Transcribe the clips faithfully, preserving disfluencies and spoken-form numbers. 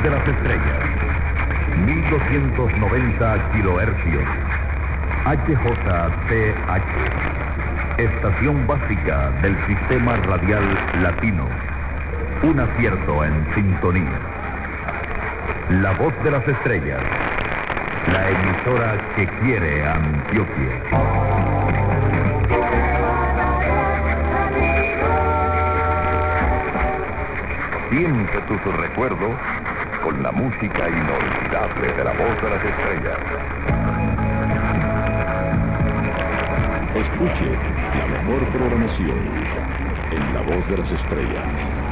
de las estrellas. mil doscientos noventa kilohercios. H J T H. Estación básica del sistema radial latino. Un acierto en sintonía. La voz de las estrellas. La emisora que quiere a Antioquia. Siente tus recuerdos con la música inolvidable de la voz de las estrellas. Escuche la mejor programación en la voz de las estrellas.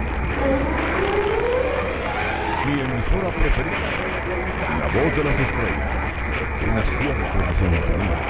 Mi emisora preferida, la voz de las estrellas. Un acierto en sintonía.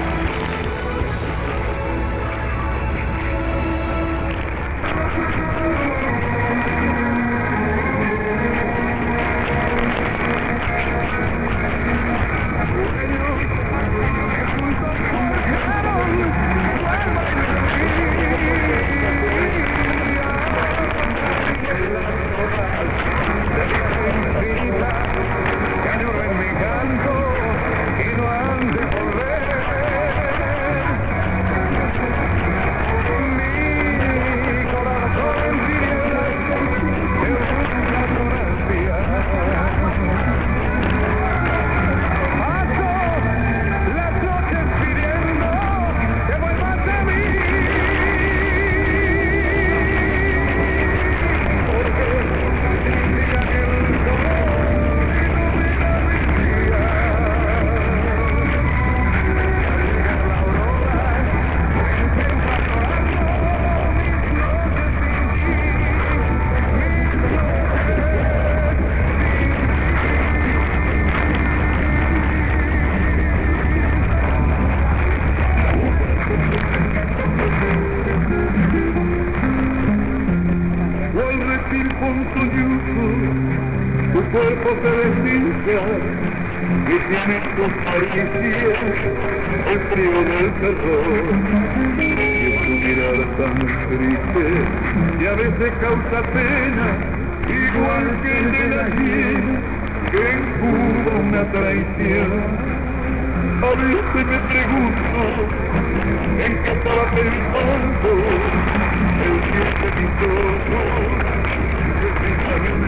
El frío del terror y tu mirada tan triste y a veces causa pena, igual que el de la hiena que encuba una traición. A veces me pregunto en qué estaba pensando el cielo de mis ojos, que